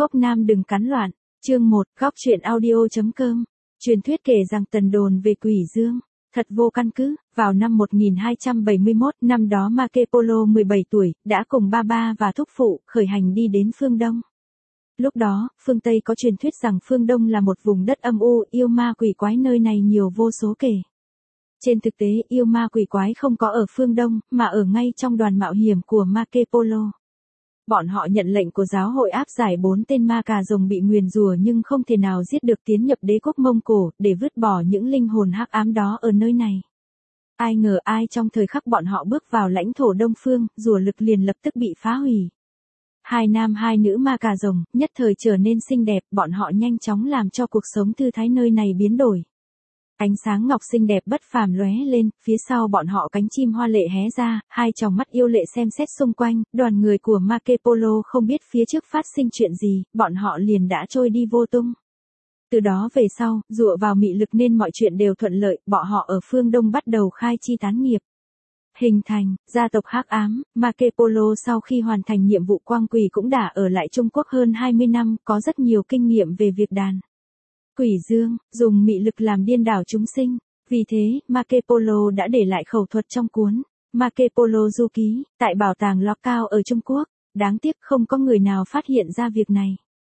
Khốc Nam đừng cắn loạn, chương 1, góc truyện audio.com. Truyền thuyết kể rằng Tần đồn về Quỷ Dương, thật vô căn cứ. Vào năm 1271, năm đó Marco Polo 17 tuổi, đã cùng ba ba và thúc phụ khởi hành đi đến phương Đông. Lúc đó, phương Tây có truyền thuyết rằng phương Đông là một vùng đất âm u, yêu ma quỷ quái, nơi này nhiều vô số kể. Trên thực tế, yêu ma quỷ quái không có ở phương Đông, mà ở ngay trong đoàn mạo hiểm của Marco Polo. Bọn họ nhận lệnh của giáo hội áp giải 4 tên ma cà rồng bị nguyền rủa nhưng không thể nào giết được, tiến nhập đế quốc Mông Cổ để vứt bỏ những linh hồn hắc ám đó ở nơi này. Ai ngờ trong thời khắc bọn họ bước vào lãnh thổ Đông Phương, rùa lực liền lập tức bị phá hủy. Hai nam hai nữ ma cà rồng nhất thời trở nên xinh đẹp, bọn họ nhanh chóng làm cho cuộc sống thư thái nơi này biến đổi. Ánh sáng ngọc xinh đẹp bất phàm lóe lên, phía sau bọn họ cánh chim hoa lệ hé ra, hai tròng mắt yêu lệ xem xét xung quanh, đoàn người của Marco Polo không biết phía trước phát sinh chuyện gì, bọn họ liền đã trôi đi vô tung. Từ đó về sau, dựa vào mị lực nên mọi chuyện đều thuận lợi, bọn họ ở phương Đông bắt đầu khai chi tán nghiệp. Hình thành, gia tộc hắc ám. Marco Polo sau khi hoàn thành nhiệm vụ quang quỷ cũng đã ở lại Trung Quốc hơn 20 năm, có rất nhiều kinh nghiệm về việc đàn Quỷ Dương, dùng mị lực làm điên đảo chúng sinh. Vì thế, Marco Polo đã để lại khẩu thuật trong cuốn Marco Polo Du Ký, tại bảo tàng Locao ở Trung Quốc. Đáng tiếc không có người nào phát hiện ra việc này.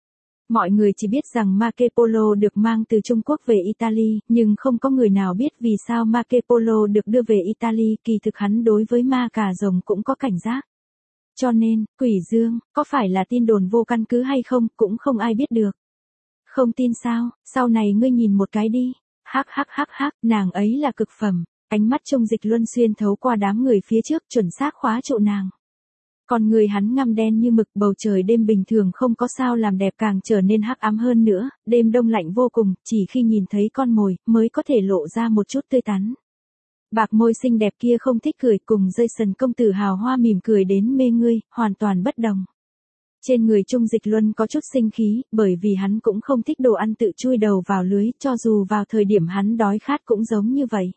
Mọi người chỉ biết rằng Marco Polo được mang từ Trung Quốc về Italy, nhưng không có người nào biết vì sao Marco Polo được đưa về Italy. Kỳ thực hắn đối với ma cà rồng cũng có cảnh giác. Cho nên, Quỷ Dương, có phải là tin đồn vô căn cứ hay không, cũng không ai biết được. Không tin sao, sau này ngươi nhìn một cái đi. Hắc, nàng ấy là cực phẩm. Ánh mắt Trung Dịch Luân xuyên thấu qua đám người phía trước, chuẩn xác khóa trụ nàng. Còn người hắn ngăm đen như mực, bầu trời đêm bình thường không có sao làm đẹp càng trở nên hắc ám hơn nữa, đêm đông lạnh vô cùng, chỉ khi nhìn thấy con mồi, mới có thể lộ ra một chút tươi tắn. Bạc môi xinh đẹp kia không thích cười, cùng Jason công tử hào hoa mỉm cười đến mê ngươi, hoàn toàn bất đồng. Trên người Trung Dịch Luân có chút sinh khí, bởi vì hắn cũng không thích đồ ăn tự chui đầu vào lưới, cho dù vào thời điểm hắn đói khát cũng giống như vậy.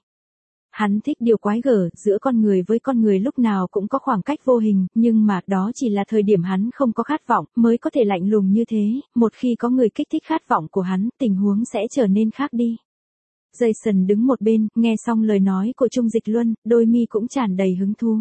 Hắn thích điều quái gở, giữa con người với con người lúc nào cũng có khoảng cách vô hình, nhưng mà đó chỉ là thời điểm hắn không có khát vọng, mới có thể lạnh lùng như thế, một khi có người kích thích khát vọng của hắn, tình huống sẽ trở nên khác đi. Jason đứng một bên, nghe xong lời nói của Trung Dịch Luân, đôi mi cũng tràn đầy hứng thú.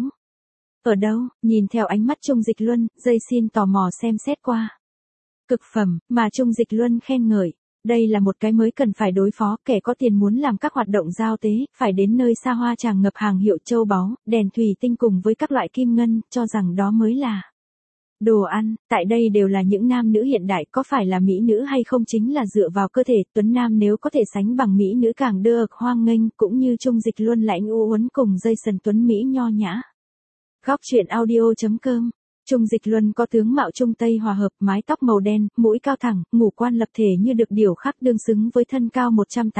Ở đâu? Nhìn theo ánh mắt Trung Dịch Luân, Jason tò mò xem xét qua. Cực phẩm, mà Trung Dịch Luân khen ngợi. Đây là một cái mới cần phải đối phó, kẻ có tiền muốn làm các hoạt động giao tế, phải đến nơi xa hoa tràn ngập hàng hiệu châu báu, đèn thủy tinh cùng với các loại kim ngân, cho rằng đó mới là đồ ăn. Tại đây đều là những nam nữ hiện đại, có phải là mỹ nữ hay không chính là dựa vào cơ thể. Tuấn nam nếu có thể sánh bằng mỹ nữ càng đưa ực hoang nghênh, cũng như Trung Dịch Luân lãnh u uốn cùng Jason tuấn mỹ nho nhã. Góc truyện audio.com. Trung Dịch Luân có tướng mạo Trung Tây hòa hợp, mái tóc màu đen, mũi cao thẳng, ngũ quan lập thể như được điểu khắc, đương xứng với thân cao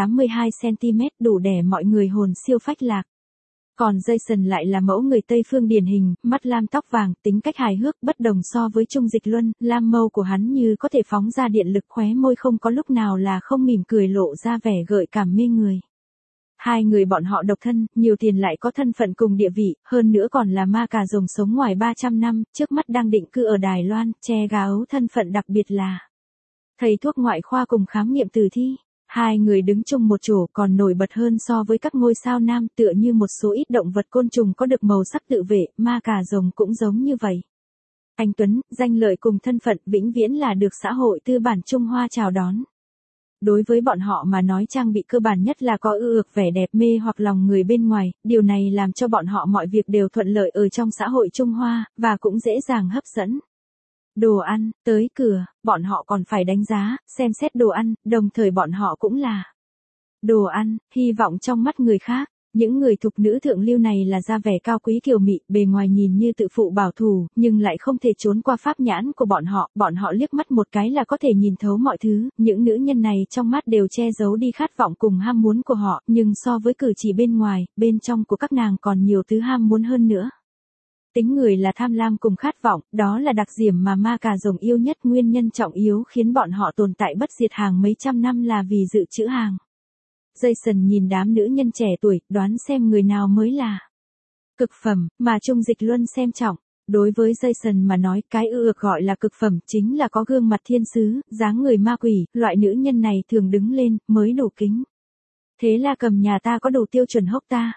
182cm, đủ để mọi người hồn siêu phách lạc. Còn Jason lại là mẫu người Tây phương điển hình, mắt lam tóc vàng, tính cách hài hước, bất đồng so với Trung Dịch Luân, lam mâu của hắn như có thể phóng ra điện lực, khóe môi không có lúc nào là không mỉm cười, lộ ra vẻ gợi cảm mê người. Hai người bọn họ độc thân, nhiều tiền lại có thân phận cùng địa vị, hơn nữa còn là ma cà rồng sống ngoài 300 năm, trước mắt đang định cư ở Đài Loan, che gáo thân phận đặc biệt là thầy thuốc ngoại khoa cùng khám nghiệm tử thi. Hai người đứng chung một chỗ còn nổi bật hơn so với các ngôi sao nam, tựa như một số ít động vật côn trùng có được màu sắc tự vệ, ma cà rồng cũng giống như vậy. Anh tuấn, danh lợi cùng thân phận vĩnh viễn là được xã hội tư bản Trung Hoa chào đón. Đối với bọn họ mà nói, trang bị cơ bản nhất là có ước vẻ đẹp, mê hoặc lòng người bên ngoài, điều này làm cho bọn họ mọi việc đều thuận lợi ở trong xã hội Trung Hoa, và cũng dễ dàng hấp dẫn. Đồ ăn, tới cửa, bọn họ còn phải đánh giá, xem xét đồ ăn, đồng thời bọn họ cũng là đồ ăn, hy vọng trong mắt người khác. Những người thục nữ thượng lưu này là da vẻ cao quý kiều mị, bề ngoài nhìn như tự phụ bảo thủ, nhưng lại không thể trốn qua pháp nhãn của bọn họ liếc mắt một cái là có thể nhìn thấu mọi thứ, những nữ nhân này trong mắt đều che giấu đi khát vọng cùng ham muốn của họ, nhưng so với cử chỉ bên ngoài, bên trong của các nàng còn nhiều thứ ham muốn hơn nữa. Tính người là tham lam cùng khát vọng, đó là đặc điểm mà ma cà rồng yêu nhất, nguyên nhân trọng yếu khiến bọn họ tồn tại bất diệt hàng mấy trăm năm là vì dự trữ hàng. Jason nhìn đám nữ nhân trẻ tuổi, đoán xem người nào mới là cực phẩm, mà Trung Dịch Luân xem trọng. Đối với Jason mà nói, cái ư gọi là cực phẩm chính là có gương mặt thiên sứ, dáng người ma quỷ, loại nữ nhân này thường đứng lên, mới đủ kính. Thế là cầm nhà ta có đủ tiêu chuẩn hốc ta.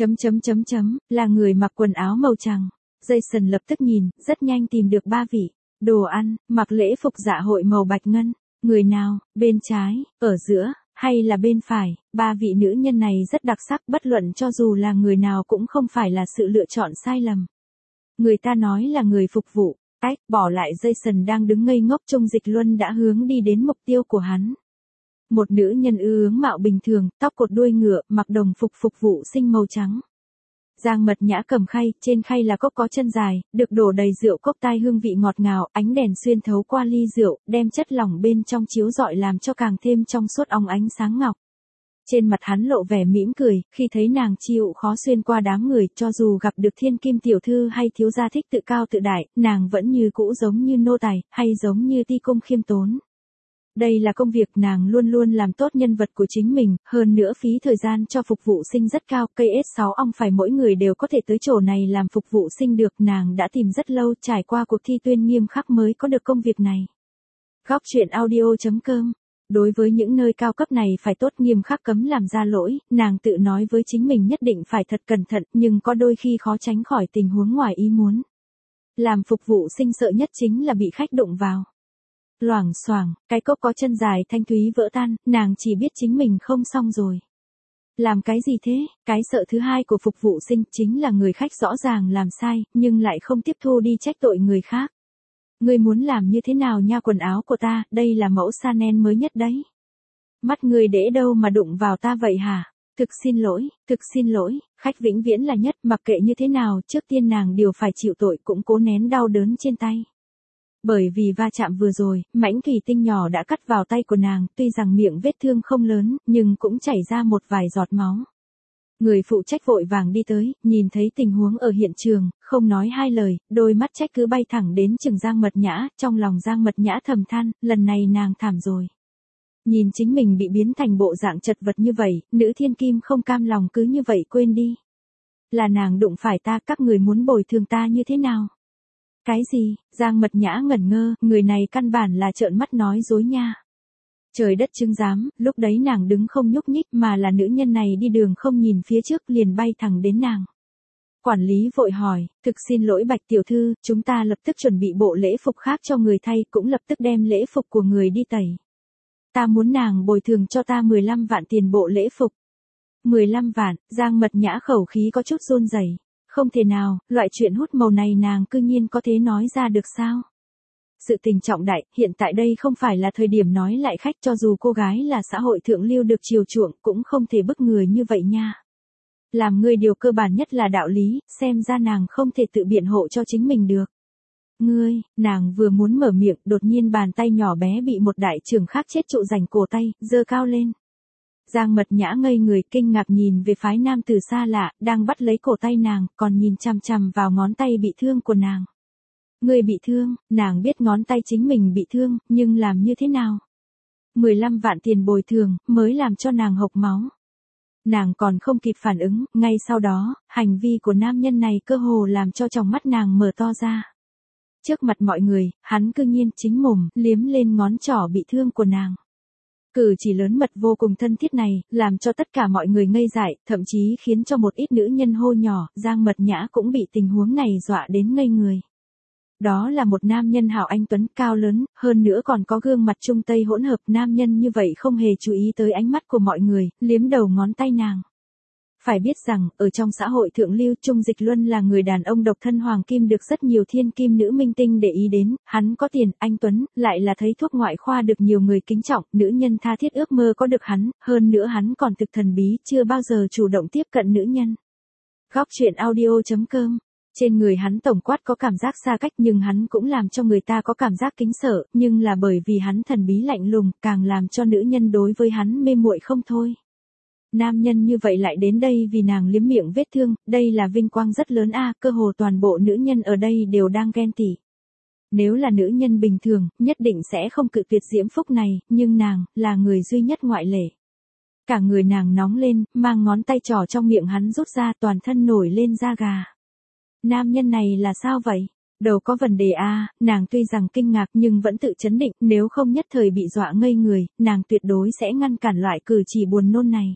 Là người mặc quần áo màu trắng. Jason lập tức nhìn, rất nhanh tìm được 3 vị. Đồ ăn, mặc lễ phục dạ hội màu bạch ngân. Người nào, bên trái, ở giữa, hay là bên phải, 3 vị nữ nhân này rất đặc sắc, bất luận cho dù là người nào cũng không phải là sự lựa chọn sai lầm. Người ta nói là người phục vụ. Bỏ lại Jason đang đứng ngây ngốc, Trung Dịch Luân đã hướng đi đến mục tiêu của hắn. Một nữ nhân ương mạo bình thường, tóc cột đuôi ngựa, mặc đồng phục vụ sinh màu trắng. Giang Mật Nhã cầm khay, trên khay là cốc có chân dài, được đổ đầy rượu cốc tai hương vị ngọt ngào, ánh đèn xuyên thấu qua ly rượu, đem chất lỏng bên trong chiếu rọi làm cho càng thêm trong suốt óng ánh sáng ngọc. Trên mặt hắn lộ vẻ mỉm cười, khi thấy nàng chịu khó xuyên qua đám người, cho dù gặp được thiên kim tiểu thư hay thiếu gia thích tự cao tự đại, nàng vẫn như cũ giống như nô tài, hay giống như ti công khiêm tốn. Đây là công việc nàng luôn luôn làm tốt nhân vật của chính mình, hơn nữa phí thời gian cho phục vụ sinh rất cao, cây S6 ong phải mỗi người đều có thể tới chỗ này làm phục vụ sinh được, nàng đã tìm rất lâu, trải qua cuộc thi tuyên nghiêm khắc mới có được công việc này. Góc truyện audio.com. Đối với những nơi cao cấp này phải tốt nghiêm khắc cấm làm ra lỗi, nàng tự nói với chính mình nhất định phải thật cẩn thận, nhưng có đôi khi khó tránh khỏi tình huống ngoài ý muốn. Làm phục vụ sinh sợ nhất chính là bị khách đụng vào. Loảng xoảng, cái cốc có chân dài thanh thúy vỡ tan, nàng chỉ biết chính mình không xong rồi. Làm cái gì thế? Cái sợ thứ hai của phục vụ sinh chính là người khách rõ ràng làm sai, nhưng lại không tiếp thu đi trách tội người khác. Ngươi muốn làm như thế nào nha, quần áo của ta, đây là mẫu Chanel mới nhất đấy. Mắt ngươi để đâu mà đụng vào ta vậy hả? Thực xin lỗi, khách vĩnh viễn là nhất, mặc kệ như thế nào, trước tiên nàng đều phải chịu tội, cũng cố nén đau đớn trên tay. Bởi vì va chạm vừa rồi, mảnh thủy tinh nhỏ đã cắt vào tay của nàng, tuy rằng miệng vết thương không lớn, nhưng cũng chảy ra một vài giọt máu. Người phụ trách vội vàng đi tới, nhìn thấy tình huống ở hiện trường, không nói hai lời, đôi mắt trách cứ bay thẳng đến chừng Giang Mật Nhã, trong lòng Giang Mật Nhã thầm than, lần này nàng thảm rồi. Nhìn chính mình bị biến thành bộ dạng chật vật như vậy, nữ thiên kim không cam lòng cứ như vậy quên đi. Là nàng đụng phải ta, các người muốn bồi thường ta như thế nào? Cái gì? Giang Mật Nhã ngẩn ngơ, người này căn bản là trợn mắt nói dối nha. Trời đất chứng giám, lúc đấy nàng đứng không nhúc nhích mà là nữ nhân này đi đường không nhìn phía trước liền bay thẳng đến nàng. Quản lý vội hỏi, thực xin lỗi Bạch tiểu thư, chúng ta lập tức chuẩn bị bộ lễ phục khác cho người thay, cũng lập tức đem lễ phục của người đi tẩy. Ta muốn nàng bồi thường cho ta 15 vạn tiền bộ lễ phục. 15 vạn, Giang Mật Nhã khẩu khí có chút run rẩy. Không thể nào, loại chuyện hút màu này nàng cư nhiên có thể nói ra được sao? Sự tình trọng đại, hiện tại đây không phải là thời điểm nói lại khách, cho dù cô gái là xã hội thượng lưu được chiều chuộng cũng không thể bức người như vậy nha. Làm người điều cơ bản nhất là đạo lý, xem ra nàng không thể tự biện hộ cho chính mình được. Ngươi, nàng vừa muốn mở miệng, đột nhiên bàn tay nhỏ bé bị một đại trưởng khác chết trụ giành cổ tay, giơ cao lên. Giang Mật Nhã ngây người kinh ngạc nhìn về phái nam tử xa lạ, đang bắt lấy cổ tay nàng, còn nhìn chằm chằm vào ngón tay bị thương của nàng. Người bị thương, nàng biết ngón tay chính mình bị thương, nhưng làm như thế nào? 15 vạn tiền bồi thường, mới làm cho nàng hộc máu. Nàng còn không kịp phản ứng, ngay sau đó, hành vi của nam nhân này cơ hồ làm cho tròng mắt nàng mở to ra. Trước mặt mọi người, hắn cư nhiên chính mồm, liếm lên ngón trỏ bị thương của nàng. Cử chỉ lớn mật vô cùng thân thiết này, làm cho tất cả mọi người ngây dại, thậm chí khiến cho một ít nữ nhân hô nhỏ, Giang Mật Nhã cũng bị tình huống này dọa đến ngây người. Đó là một nam nhân hảo anh tuấn, cao lớn, hơn nữa còn có gương mặt trung tây hỗn hợp, nam nhân như vậy không hề chú ý tới ánh mắt của mọi người, liếm đầu ngón tay nàng. Phải biết rằng, ở trong xã hội thượng lưu, Trung Dịch Luân là người đàn ông độc thân hoàng kim được rất nhiều thiên kim nữ minh tinh để ý đến, hắn có tiền, anh tuấn, lại là thấy thuốc ngoại khoa được nhiều người kính trọng, nữ nhân tha thiết ước mơ có được hắn, hơn nữa hắn còn thực thần bí, chưa bao giờ chủ động tiếp cận nữ nhân. Góc truyện audio.com. Trên người hắn tổng quát có cảm giác xa cách, nhưng hắn cũng làm cho người ta có cảm giác kính sợ, nhưng là bởi vì hắn thần bí lạnh lùng, càng làm cho nữ nhân đối với hắn mê muội không thôi. Nam nhân như vậy lại đến đây vì nàng liếm miệng vết thương, đây là vinh quang rất lớn a, cơ hồ toàn bộ nữ nhân ở đây đều đang ghen tị. Nếu là nữ nhân bình thường, nhất định sẽ không cự tuyệt diễm phúc này, nhưng nàng, là người duy nhất ngoại lệ. Cả người nàng nóng lên, mang ngón tay trỏ trong miệng hắn rút ra, toàn thân nổi lên da gà. Nam nhân này là sao vậy? Đầu có vấn đề a, nàng tuy rằng kinh ngạc nhưng vẫn tự trấn định, nếu không nhất thời bị dọa ngây người, nàng tuyệt đối sẽ ngăn cản loại cử chỉ buồn nôn này.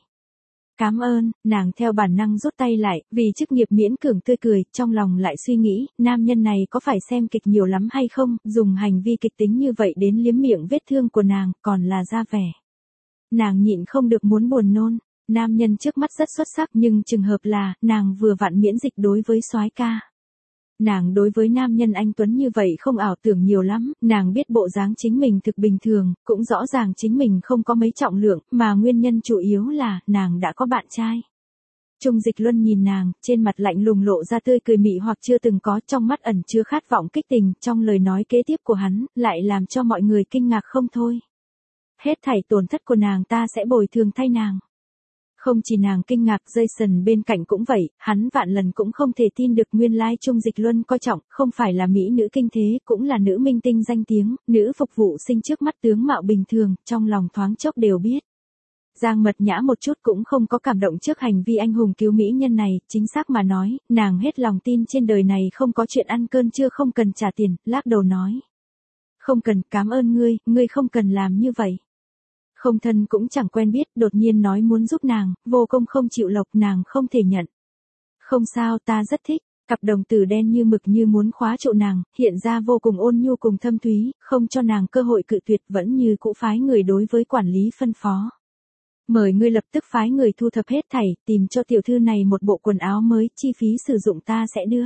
Cảm ơn, nàng theo bản năng rút tay lại, vì chức nghiệp miễn cưỡng tươi cười, trong lòng lại suy nghĩ, nam nhân này có phải xem kịch nhiều lắm hay không, dùng hành vi kịch tính như vậy đến liếm miệng vết thương của nàng, còn là ra vẻ. Nàng nhịn không được muốn buồn nôn, nam nhân trước mắt rất xuất sắc nhưng trường hợp là, nàng vừa vặn miễn dịch đối với soái ca. Nàng đối với nam nhân anh Tuấn như vậy không ảo tưởng nhiều lắm, nàng biết bộ dáng chính mình thực bình thường, cũng rõ ràng chính mình không có mấy trọng lượng, mà nguyên nhân chủ yếu là, nàng đã có bạn trai. Trung Dịch Luân nhìn nàng, trên mặt lạnh lùng lộ ra tươi cười mị hoặc chưa từng có, trong mắt ẩn chứa khát vọng kích tình, trong lời nói kế tiếp của hắn, lại làm cho mọi người kinh ngạc không thôi. Hết thảy tổn thất của nàng ta sẽ bồi thường thay nàng. Không chỉ nàng kinh ngạc, Jason bên cạnh cũng vậy, hắn vạn lần cũng không thể tin được nguyên lai Trung Dịch Luân coi trọng, không phải là mỹ nữ kinh thế, cũng là nữ minh tinh danh tiếng, nữ phục vụ sinh trước mắt tướng mạo bình thường, trong lòng thoáng chốc đều biết. Giang Mật Nhã một chút cũng không có cảm động trước hành vi anh hùng cứu mỹ nhân này, chính xác mà nói, nàng hết lòng tin trên đời này không có chuyện ăn cơm trưa không cần trả tiền, lắc đầu nói. Không cần, cảm ơn ngươi không cần làm như vậy. Không thân cũng chẳng quen biết, đột nhiên nói muốn giúp nàng, vô công không chịu lộc, nàng không thể nhận. Không sao, ta rất thích, cặp đồng tử đen như mực như muốn khóa trụ nàng, hiện ra vô cùng ôn nhu cùng thâm thúy, không cho nàng cơ hội cự tuyệt, vẫn như cũ phái người đối với quản lý phân phó. Mời ngươi lập tức phái người thu thập hết thảy, tìm cho tiểu thư này một bộ quần áo mới, chi phí sử dụng ta sẽ đưa.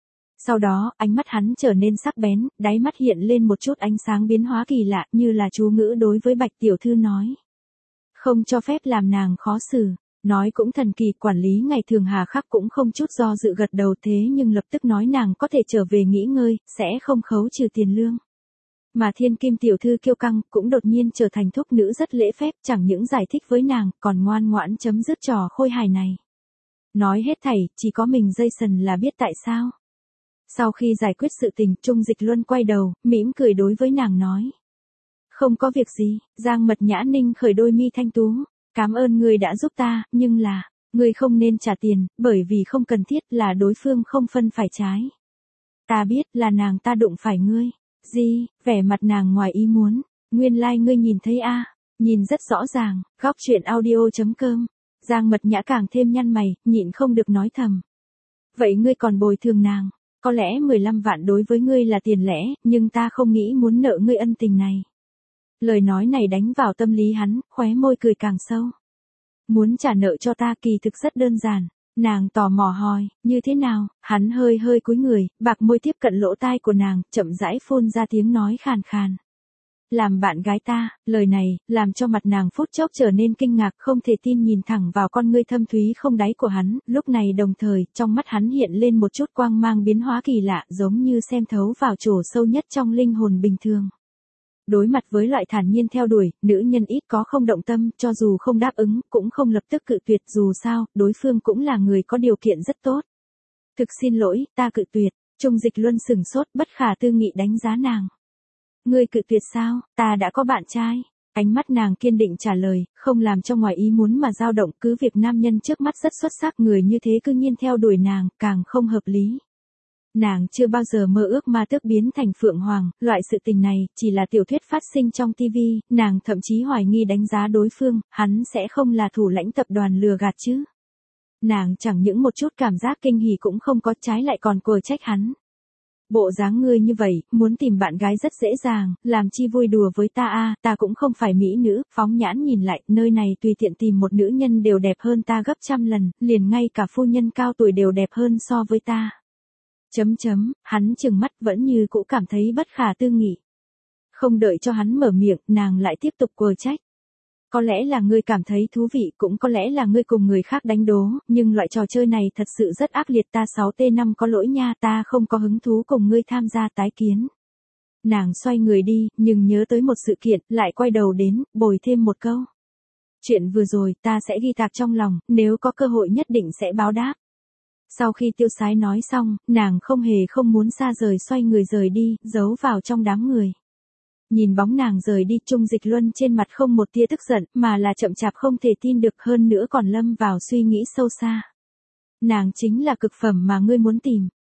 Sau đó, ánh mắt hắn trở nên sắc bén, đáy mắt hiện lên một chút ánh sáng biến hóa kỳ lạ, như là chú ngữ đối với Bạch tiểu thư nói. Không cho phép làm nàng khó xử, nói cũng thần kỳ, quản lý ngày thường hà khắc cũng không chút do dự gật đầu, thế nhưng lập tức nói nàng có thể trở về nghỉ ngơi, sẽ không khấu trừ tiền lương. Mà Thiên Kim tiểu thư kiêu căng, cũng đột nhiên trở thành thúc nữ rất lễ phép, chẳng những giải thích với nàng, còn ngoan ngoãn chấm dứt trò khôi hài này. Nói hết thảy, chỉ có mình Jason là biết tại sao. Sau khi giải quyết sự tình, Trung Dịch Luân quay đầu, mỉm cười đối với nàng nói. Không có việc gì, Giang Mật Nhã ninh khởi đôi mi thanh tú. Cảm ơn ngươi đã giúp ta, nhưng là, ngươi không nên trả tiền, bởi vì không cần thiết, là đối phương không phân phải trái. Ta biết là nàng ta đụng phải ngươi. Gì, vẻ mặt nàng ngoài ý muốn. Nguyên lai ngươi nhìn thấy a, nhìn rất rõ ràng, góc truyện audio.com. Giang Mật Nhã càng thêm nhăn mày, nhịn không được nói thầm. Vậy ngươi còn bồi thường nàng. Có lẽ 15 vạn đối với ngươi là tiền lẻ, nhưng ta không nghĩ muốn nợ ngươi ân tình này. Lời nói này đánh vào tâm lý hắn, khóe môi cười càng sâu. Muốn trả nợ cho ta kỳ thực rất đơn giản. Nàng tò mò hỏi, như thế nào? Hắn hơi hơi cúi người, bạc môi tiếp cận lỗ tai của nàng, chậm rãi phun ra tiếng nói khàn khàn. Làm bạn gái ta, lời này, làm cho mặt nàng phút chốc trở nên kinh ngạc, không thể tin nhìn thẳng vào con ngươi thâm thúy không đáy của hắn, lúc này đồng thời, trong mắt hắn hiện lên một chút quang mang biến hóa kỳ lạ, giống như xem thấu vào chỗ sâu nhất trong linh hồn bình thường. Đối mặt với loại thản nhiên theo đuổi, nữ nhân ít có không động tâm, cho dù không đáp ứng, cũng không lập tức cự tuyệt, dù sao, đối phương cũng là người có điều kiện rất tốt. Thực xin lỗi, ta cự tuyệt. Trung Dịch Luân sừng sốt, bất khả tư nghị đánh giá nàng. Ngươi cự tuyệt sao, ta đã có bạn trai. Ánh mắt nàng kiên định trả lời, không làm cho ngoài ý muốn mà dao động, cứ việc nam nhân trước mắt rất xuất sắc, người như thế cư nhiên theo đuổi nàng, càng không hợp lý. Nàng chưa bao giờ mơ ước ma tước biến thành phượng hoàng, loại sự tình này, chỉ là tiểu thuyết phát sinh trong TV, nàng thậm chí hoài nghi đánh giá đối phương, hắn sẽ không là thủ lãnh tập đoàn lừa gạt chứ. Nàng chẳng những một chút cảm giác kinh hỉ cũng không có, trái lại còn quở trách hắn. Bộ dáng ngươi như vậy, muốn tìm bạn gái rất dễ dàng, làm chi vui đùa với ta a, ta cũng không phải mỹ nữ, phóng nhãn nhìn lại, nơi này tùy tiện tìm một nữ nhân đều đẹp hơn ta gấp trăm lần, liền ngay cả phu nhân cao tuổi đều đẹp hơn so với ta. Hắn chừng mắt vẫn như cũ cảm thấy bất khả tư nghị. Không đợi cho hắn mở miệng, nàng lại tiếp tục quở trách. Có lẽ là ngươi cảm thấy thú vị, cũng có lẽ là ngươi cùng người khác đánh đố, nhưng loại trò chơi này thật sự rất ác liệt, ta 6T5 có lỗi nha, ta không có hứng thú cùng ngươi tham gia tái kiến. Nàng xoay người đi, nhưng nhớ tới một sự kiện, lại quay đầu đến, bồi thêm một câu. Chuyện vừa rồi, ta sẽ ghi tạc trong lòng, nếu có cơ hội nhất định sẽ báo đáp. Sau khi tiêu sái nói xong, nàng không hề không muốn xa rời, xoay người rời đi, giấu vào trong đám người. Nhìn bóng nàng rời đi, Trung Dịch Luân trên mặt không một tia tức giận, mà là chậm chạp không thể tin được, hơn nữa còn lâm vào suy nghĩ sâu xa. Nàng chính là cực phẩm mà ngươi muốn tìm.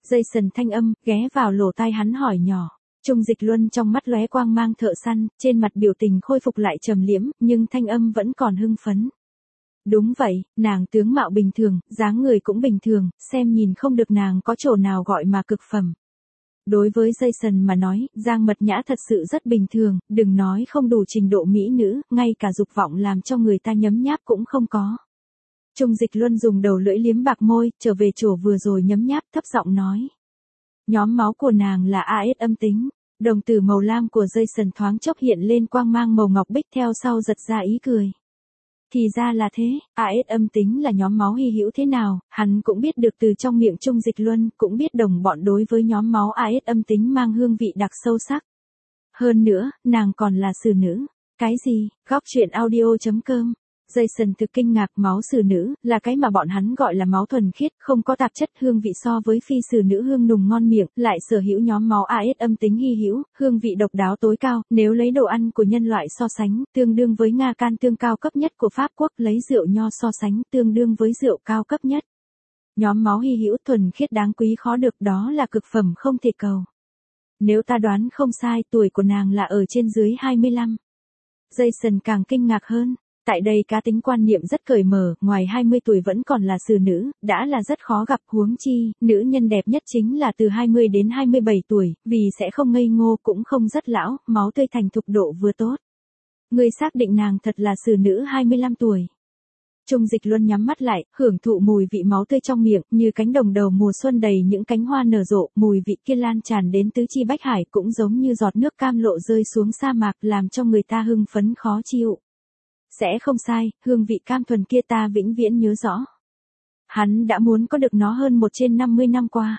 Jason thanh âm, ghé vào lỗ tai hắn hỏi nhỏ. Trung Dịch Luân trong mắt lóe quang mang thợ săn, trên mặt biểu tình khôi phục lại trầm liễm, nhưng thanh âm vẫn còn hưng phấn. Đúng vậy, nàng tướng mạo bình thường, dáng người cũng bình thường, xem nhìn không được nàng có chỗ nào gọi mà cực phẩm. Đối với Jason mà nói, Giang Mật Nhã thật sự rất bình thường, đừng nói không đủ trình độ mỹ nữ, ngay cả dục vọng làm cho người ta nhấm nháp cũng không có. Trung Dịch Luân dùng đầu lưỡi liếm bạc môi, trở về chỗ vừa rồi nhấm nháp thấp giọng nói. Nhóm máu của nàng là AS âm tính. Đồng tử màu lam của Jason thoáng chốc hiện lên quang mang màu ngọc bích theo sau giật ra ý cười. Thì ra là thế, AS âm tính là nhóm máu hy hữu thế nào, hắn cũng biết được từ trong miệng Trung Dịch Luân, cũng biết đồng bọn đối với nhóm máu AS âm tính mang hương vị đặc sâu sắc. Hơn nữa, nàng còn là xử nữ. Cái gì? Góc truyện audio.com. Jason thực kinh ngạc, máu xử nữ, là cái mà bọn hắn gọi là máu thuần khiết, không có tạp chất, hương vị so với phi xử nữ hương nùng ngon miệng, lại sở hữu nhóm máu AS âm tính hy hữu, hương vị độc đáo tối cao, nếu lấy đồ ăn của nhân loại so sánh, tương đương với Nga can tương cao cấp nhất của Pháp quốc, lấy rượu nho so sánh, tương đương với rượu cao cấp nhất. Nhóm máu hy hữu thuần khiết đáng quý khó được, đó là cực phẩm không thể cầu. Nếu ta đoán không sai, tuổi của nàng là ở trên dưới 25. Jason càng kinh ngạc hơn. Tại đây cá tính quan niệm rất cởi mở, ngoài 20 tuổi vẫn còn là xử nữ, đã là rất khó gặp, huống chi, nữ nhân đẹp nhất chính là từ 20 đến 27 tuổi, vì sẽ không ngây ngô cũng không rất lão, máu tươi thành thục độ vừa tốt. Người xác định nàng thật là xử nữ 25 tuổi. Trung Dịch Luân nhắm mắt lại, hưởng thụ mùi vị máu tươi trong miệng, như cánh đồng đầu mùa xuân đầy những cánh hoa nở rộ, mùi vị kia lan tràn đến tứ chi bách hải, cũng giống như giọt nước cam lộ rơi xuống sa mạc, làm cho người ta hưng phấn khó chịu. Sẽ không sai, hương vị cam thuần kia ta vĩnh viễn nhớ rõ. Hắn đã muốn có được nó hơn 1/50 năm qua.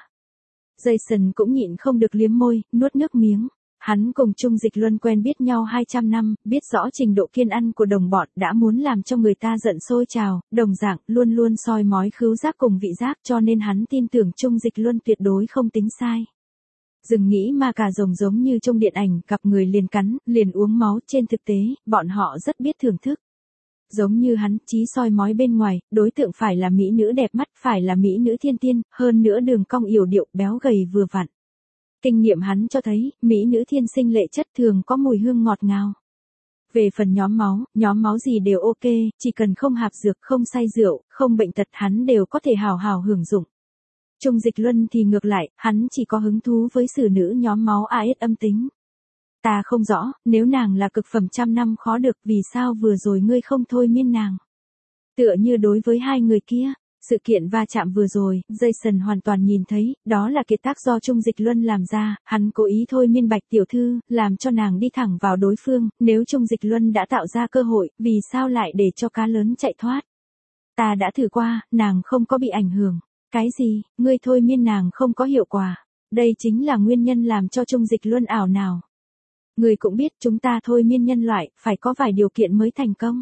Jason cũng nhịn không được liếm môi, nuốt nước miếng. Hắn cùng Trung Dịch Luân quen biết nhau 200 năm, biết rõ trình độ kiên ăn của đồng bọn, đã muốn làm cho người ta giận sôi trào, đồng dạng, luôn luôn soi mói khứu giác cùng vị giác, cho nên hắn tin tưởng Trung Dịch Luân tuyệt đối không tính sai. Dừng nghĩ mà cả rồng giống như trong điện ảnh, cặp người liền cắn, liền uống máu, trên thực tế, bọn họ rất biết thưởng thức. Giống như hắn, chí soi mói bên ngoài, đối tượng phải là mỹ nữ đẹp mắt, phải là mỹ nữ thiên tiên, hơn nữa đường cong yểu điệu, béo gầy vừa vặn. Kinh nghiệm hắn cho thấy, mỹ nữ thiên sinh lệ chất thường có mùi hương ngọt ngào. Về phần nhóm máu gì đều ok, chỉ cần không hạp dược, không say rượu, không bệnh tật hắn đều có thể hào hào hưởng dụng. Trung Dịch Luân thì ngược lại, hắn chỉ có hứng thú với xử nữ nhóm máu AS âm tính. Ta không rõ, nếu nàng là cực phẩm trăm năm khó được, vì sao vừa rồi ngươi không thôi miên nàng. Tựa như đối với hai người kia, sự kiện va chạm vừa rồi, Jason hoàn toàn nhìn thấy, đó là kiệt tác do Trung Dịch Luân làm ra, hắn cố ý thôi miên Bạch tiểu thư, làm cho nàng đi thẳng vào đối phương, nếu Trung Dịch Luân đã tạo ra cơ hội, vì sao lại để cho cá lớn chạy thoát. Ta đã thử qua, nàng không có bị ảnh hưởng. Cái gì, ngươi thôi miên nàng không có hiệu quả. Đây chính là nguyên nhân làm cho Trung Dịch Luân ảo nào. Người cũng biết chúng ta thôi miên nhân loại, phải có vài điều kiện mới thành công.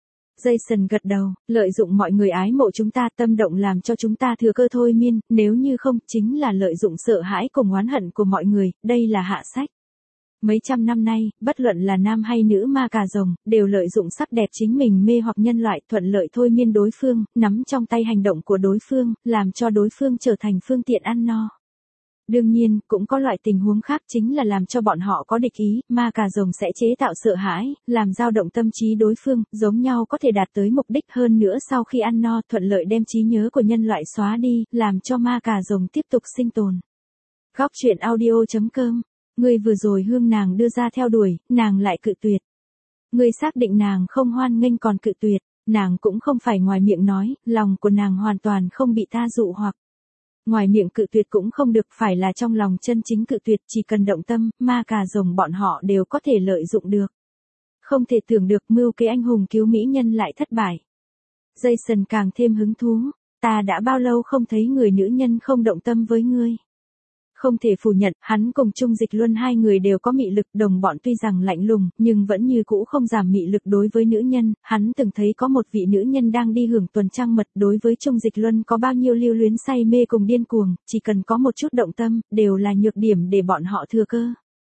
Jason gật đầu, lợi dụng mọi người ái mộ chúng ta, tâm động làm cho chúng ta thừa cơ thôi miên, nếu như không, chính là lợi dụng sợ hãi cùng oán hận của mọi người, đây là hạ sách. Mấy trăm năm nay, bất luận là nam hay nữ ma cà rồng, đều lợi dụng sắc đẹp chính mình mê hoặc nhân loại, thuận lợi thôi miên đối phương, nắm trong tay hành động của đối phương, làm cho đối phương trở thành phương tiện ăn no. Đương nhiên, cũng có loại tình huống khác, chính là làm cho bọn họ có địch ý, ma cà rồng sẽ chế tạo sợ hãi, làm dao động tâm trí đối phương, giống nhau có thể đạt tới mục đích, hơn nữa sau khi ăn no, thuận lợi đem trí nhớ của nhân loại xóa đi, làm cho ma cà rồng tiếp tục sinh tồn. Góc truyện audio.com. Ngươi vừa rồi hương nàng đưa ra theo đuổi, nàng lại cự tuyệt. Ngươi xác định nàng không hoan nghênh còn cự tuyệt, nàng cũng không phải ngoài miệng nói, lòng của nàng hoàn toàn không bị ta dụ hoặc. Ngoài miệng cự tuyệt cũng không được, phải là trong lòng chân chính cự tuyệt, chỉ cần động tâm, ma cà rồng bọn họ đều có thể lợi dụng được. Không thể tưởng được mưu kế anh hùng cứu mỹ nhân lại thất bại. Jason càng thêm hứng thú, ta đã bao lâu không thấy người nữ nhân không động tâm với ngươi. Không thể phủ nhận, hắn cùng Trung Dịch Luân hai người đều có mị lực, đồng bọn tuy rằng lạnh lùng, nhưng vẫn như cũ không giảm mị lực đối với nữ nhân, hắn từng thấy có một vị nữ nhân đang đi hưởng tuần trăng mật, đối với Trung Dịch Luân có bao nhiêu lưu luyến say mê cùng điên cuồng, chỉ cần có một chút động tâm, đều là nhược điểm để bọn họ thừa cơ.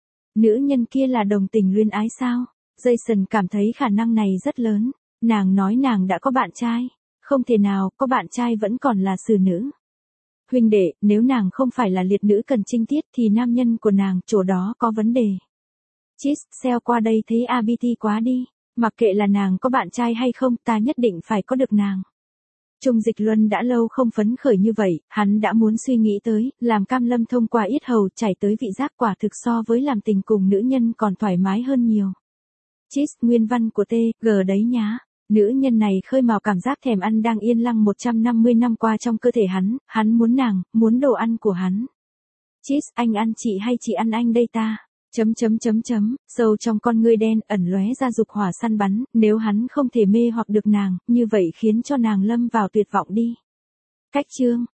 Nữ nhân kia là đồng tình luyến ái sao? Jason cảm thấy khả năng này rất lớn, nàng nói nàng đã có bạn trai, không thể nào, có bạn trai vẫn còn là xử nữ. huynh đệ, nếu nàng không phải là liệt nữ cần trinh tiết thì nam nhân của nàng chỗ đó có vấn đề. Chis, xeo qua đây thấy ABT quá đi. Mặc kệ là nàng có bạn trai hay không, ta nhất định phải có được nàng. Trung Dịch Luân đã lâu không phấn khởi như vậy, hắn đã muốn suy nghĩ tới, làm cam lâm thông qua yết hầu chảy tới vị giác quả thực so với làm tình cùng nữ nhân còn thoải mái hơn nhiều. Chis, nguyên văn của T.G. đấy nhá. Nữ nhân này khơi mào cảm giác thèm ăn đang yên lặng 150 năm qua trong cơ thể hắn muốn nàng, muốn đồ ăn của hắn. Chis, anh ăn chị hay chị ăn anh đây ta? Sâu trong con ngươi đen ẩn lóe ra dục hỏa săn bắn, nếu hắn không thể mê hoặc được nàng, như vậy khiến cho nàng lâm vào tuyệt vọng đi. Cách chương